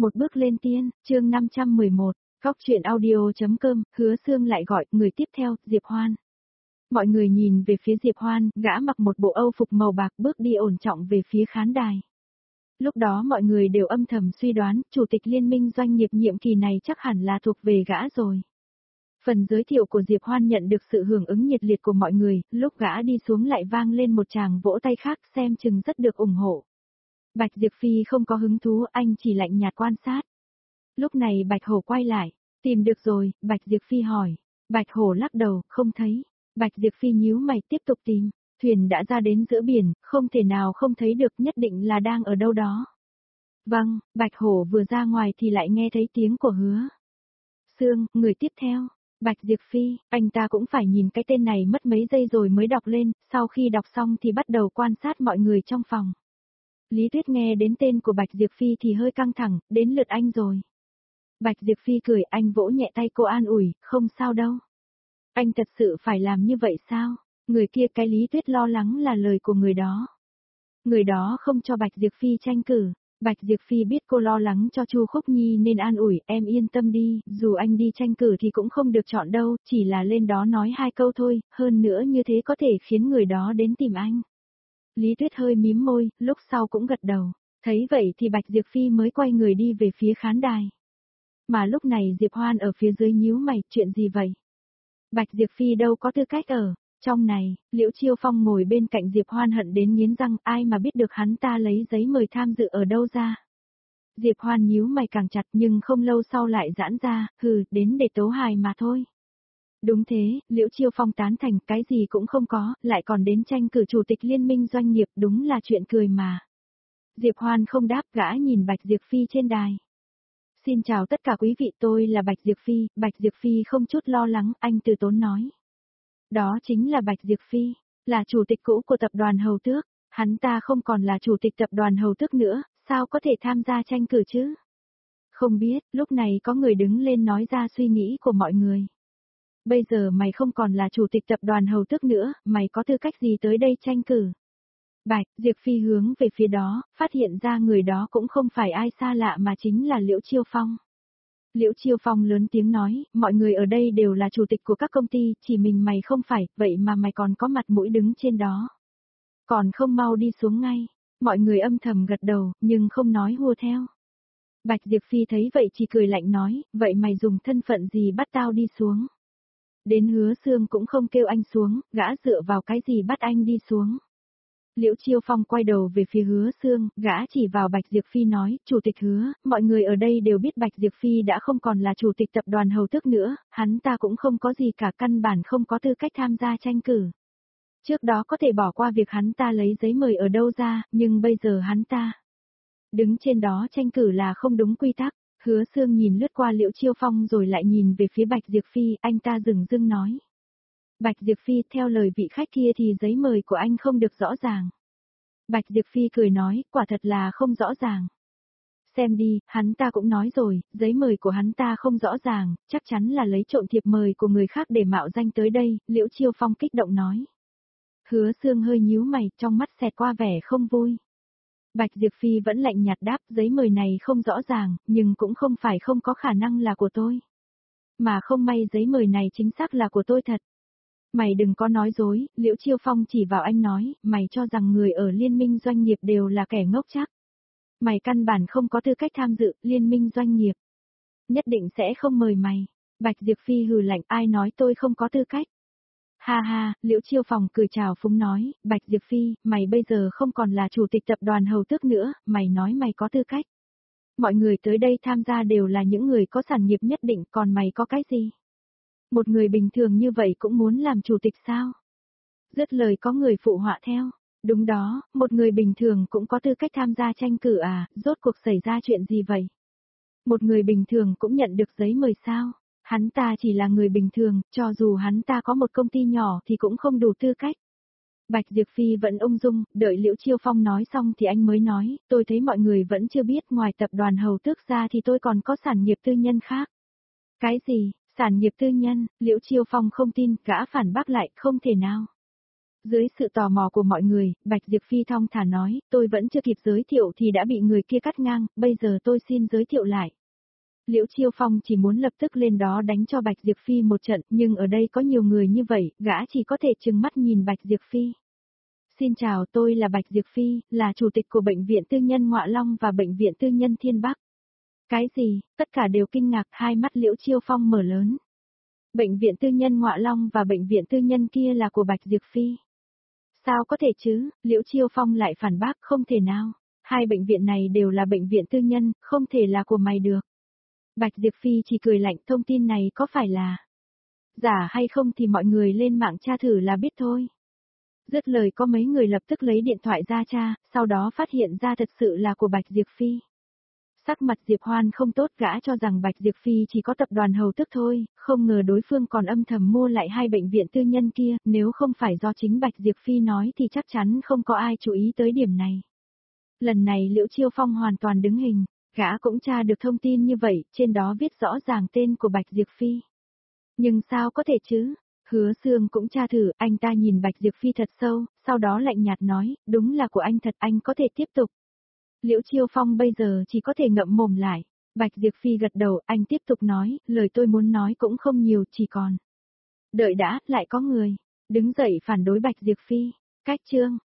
Một bước lên tiên, chương 511, góc truyện audio.com, Hứa Xương lại gọi, người tiếp theo, Diệp Hoan. Mọi người nhìn về phía Diệp Hoan, gã mặc một bộ âu phục màu bạc bước đi ổn trọng về phía khán đài. Lúc đó mọi người đều âm thầm suy đoán, chủ tịch liên minh doanh nghiệp nhiệm kỳ này chắc hẳn là thuộc về gã rồi. Phần giới thiệu của Diệp Hoan nhận được sự hưởng ứng nhiệt liệt của mọi người, lúc gã đi xuống lại vang lên một tràng vỗ tay khác xem chừng rất được ủng hộ. Bạch Diệp Phi không có hứng thú, anh chỉ lạnh nhạt quan sát. Lúc này Bạch Hổ quay lại, tìm được rồi, Bạch Diệp Phi hỏi. Bạch Hổ lắc đầu, không thấy. Bạch Diệp Phi nhíu mày tiếp tục tìm, thuyền đã ra đến giữa biển, không thể nào không thấy được, nhất định là đang ở đâu đó. Vâng, Bạch Hổ vừa ra ngoài thì lại nghe thấy tiếng của Hứa Xương, người tiếp theo. Bạch Diệp Phi, anh ta cũng phải nhìn cái tên này mất mấy giây rồi mới đọc lên, sau khi đọc xong thì bắt đầu quan sát mọi người trong phòng. Lý Tuyết nghe đến tên của Bạch Diệp Phi thì hơi căng thẳng, đến lượt anh rồi. Bạch Diệp Phi cười, anh vỗ nhẹ tay cô an ủi, không sao đâu. Anh thật sự phải làm như vậy sao? Người kia, cái Lý Tuyết lo lắng là lời của người đó. Người đó không cho Bạch Diệp Phi tranh cử. Bạch Diệp Phi biết cô lo lắng cho Chu Khúc Nhi nên an ủi, em yên tâm đi, dù anh đi tranh cử thì cũng không được chọn đâu, chỉ là lên đó nói 2 câu thôi, hơn nữa như thế có thể khiến người đó đến tìm anh. Lý Tuyết hơi mím môi, lúc sau cũng gật đầu. Thấy vậy thì Bạch Diệp Phi mới quay người đi về phía khán đài. Mà lúc này Diệp Hoan ở phía dưới nhíu mày, chuyện gì vậy? Bạch Diệp Phi đâu có tư cách ở. Trong này, Liễu Chiêu Phong ngồi bên cạnh Diệp Hoan hận đến nghiến răng, ai mà biết được hắn ta lấy giấy mời tham dự ở đâu ra. Diệp Hoan nhíu mày càng chặt nhưng không lâu sau lại giãn ra, đến để tấu hài mà thôi. Đúng thế, Liễu Chiêu Phong tán thành, cái gì cũng không có, lại còn đến tranh cử chủ tịch liên minh doanh nghiệp, đúng là chuyện cười mà. Diệp Hoan không đáp, gã nhìn Bạch Diệp Phi trên đài. Xin chào tất cả quý vị, tôi là Bạch Diệp Phi. Bạch Diệp Phi không chút lo lắng, anh từ tốn nói. Đó chính là Bạch Diệp Phi, là chủ tịch cũ của tập đoàn Hầu Tước. Hắn ta không còn là chủ tịch tập đoàn Hầu Tước nữa, sao có thể tham gia tranh cử chứ? Không biết, lúc này có người đứng lên nói ra suy nghĩ của mọi người. Bây giờ mày không còn là chủ tịch tập đoàn Hầu Tước nữa, mày có tư cách gì tới đây tranh cử? Bạch Diệp Phi hướng về phía đó, phát hiện ra người đó cũng không phải ai xa lạ mà chính là Liễu Chiêu Phong. Liễu Chiêu Phong lớn tiếng nói, mọi người ở đây đều là chủ tịch của các công ty, chỉ mình mày không phải, vậy mà mày còn có mặt mũi đứng trên đó. Còn không mau đi xuống ngay. Mọi người âm thầm gật đầu, nhưng không nói hùa theo. Bạch Diệp Phi thấy vậy chỉ cười lạnh nói, vậy mày dùng thân phận gì bắt tao đi xuống? Đến Hứa Xương cũng không kêu anh xuống, gã dựa vào cái gì bắt anh đi xuống? Liễu Chiêu Phong quay đầu về phía Hứa Xương, gã chỉ vào Bạch Diệp Phi nói, Chủ tịch Hứa, mọi người ở đây đều biết Bạch Diệp Phi đã không còn là chủ tịch tập đoàn Hầu Tước nữa, hắn ta cũng không có gì cả, căn bản không có tư cách tham gia tranh cử. Trước đó có thể bỏ qua việc hắn ta lấy giấy mời ở đâu ra, nhưng bây giờ hắn ta đứng trên đó tranh cử là không đúng quy tắc. Hứa Xương nhìn lướt qua Liễu Chiêu Phong rồi lại nhìn về phía Bạch Diệp Phi, anh ta dửng dưng nói. Bạch Diệp Phi, theo lời vị khách kia thì giấy mời của anh không được rõ ràng. Bạch Diệp Phi cười nói, quả thật là không rõ ràng. Xem đi, hắn ta cũng nói rồi, giấy mời của hắn ta không rõ ràng, chắc chắn là lấy trộm thiệp mời của người khác để mạo danh tới đây, Liễu Chiêu Phong kích động nói. Hứa Xương hơi nhíu mày, trong mắt xẹt qua vẻ không vui. Bạch Diệp Phi vẫn lạnh nhạt đáp, giấy mời này không rõ ràng, nhưng cũng không phải không có khả năng là của tôi. Mà không may giấy mời này chính xác là của tôi thật. Mày đừng có nói dối, Liễu Chiêu Phong chỉ vào anh nói, mày cho rằng người ở liên minh doanh nghiệp đều là kẻ ngốc chắc. Mày căn bản không có tư cách tham dự liên minh doanh nghiệp. Nhất định sẽ không mời mày. Bạch Diệp Phi hừ lạnh, ai nói tôi không có tư cách. Ha ha, Liễu Chiêu Phong cười chào phúng nói, Bạch Diệp Phi, mày bây giờ không còn là chủ tịch tập đoàn Hầu Tước nữa, mày nói mày có tư cách. Mọi người tới đây tham gia đều là những người có sản nghiệp nhất định, còn mày có cái gì? Một người bình thường như vậy cũng muốn làm chủ tịch sao? Dứt lời có người phụ họa theo. Đúng đó, một người bình thường cũng có tư cách tham gia tranh cử à, rốt cuộc xảy ra chuyện gì vậy? Một người bình thường cũng nhận được giấy mời sao? Hắn ta chỉ là người bình thường, cho dù hắn ta có một công ty nhỏ thì cũng không đủ tư cách. Bạch Diệp Phi vẫn ung dung, đợi Liễu Chiêu Phong nói xong thì anh mới nói, tôi thấy mọi người vẫn chưa biết ngoài tập đoàn Hầu Tước ra thì tôi còn có sản nghiệp tư nhân khác. Cái gì? Sản nghiệp tư nhân? Liễu Chiêu Phong không tin, gã phản bác lại, không thể nào. Dưới sự tò mò của mọi người, Bạch Diệp Phi thong thả nói, tôi vẫn chưa kịp giới thiệu thì đã bị người kia cắt ngang, bây giờ tôi xin giới thiệu lại. Liễu Chiêu Phong chỉ muốn lập tức lên đó đánh cho Bạch Diệp Phi một trận, nhưng ở đây có nhiều người như vậy, gã chỉ có thể trừng mắt nhìn Bạch Diệp Phi. Xin chào, tôi là Bạch Diệp Phi, là chủ tịch của Bệnh viện Tư nhân Ngọa Long và Bệnh viện Tư nhân Thiên Bắc. Cái gì? Tất cả đều kinh ngạc, hai mắt Liễu Chiêu Phong mở lớn. Bệnh viện Tư nhân Ngọa Long và Bệnh viện Tư nhân kia là của Bạch Diệp Phi. Sao có thể chứ? Liễu Chiêu Phong lại phản bác, không thể nào. Hai bệnh viện này đều là bệnh viện tư nhân, không thể là của mày được. Bạch Diệp Phi chỉ cười lạnh, thông tin này có phải là giả hay không thì mọi người lên mạng tra thử là biết thôi. Dứt lời có mấy người lập tức lấy điện thoại ra tra, sau đó phát hiện ra thật sự là của Bạch Diệp Phi. Sắc mặt Diệp Hoan không tốt, gã cho rằng Bạch Diệp Phi chỉ có tập đoàn hầu tước thôi, không ngờ đối phương còn âm thầm mua lại hai bệnh viện tư nhân kia, nếu không phải do chính Bạch Diệp Phi nói thì chắc chắn không có ai chú ý tới điểm này. Lần này Liễu Chiêu Phong hoàn toàn đứng hình, gã cũng tra được thông tin như vậy, trên đó viết rõ ràng tên của Bạch Diệp Phi. Nhưng sao có thể chứ? Hứa Sương cũng tra thử, anh ta nhìn Bạch Diệp Phi thật sâu, sau đó lạnh nhạt nói, đúng là của anh thật, anh có thể tiếp tục. Liễu Chiêu Phong bây giờ chỉ có thể ngậm mồm lại. Bạch Diệp Phi gật đầu, anh tiếp tục nói, lời tôi muốn nói cũng không nhiều, chỉ còn. Đợi đã, lại có người đứng dậy phản đối Bạch Diệp Phi. Cách chương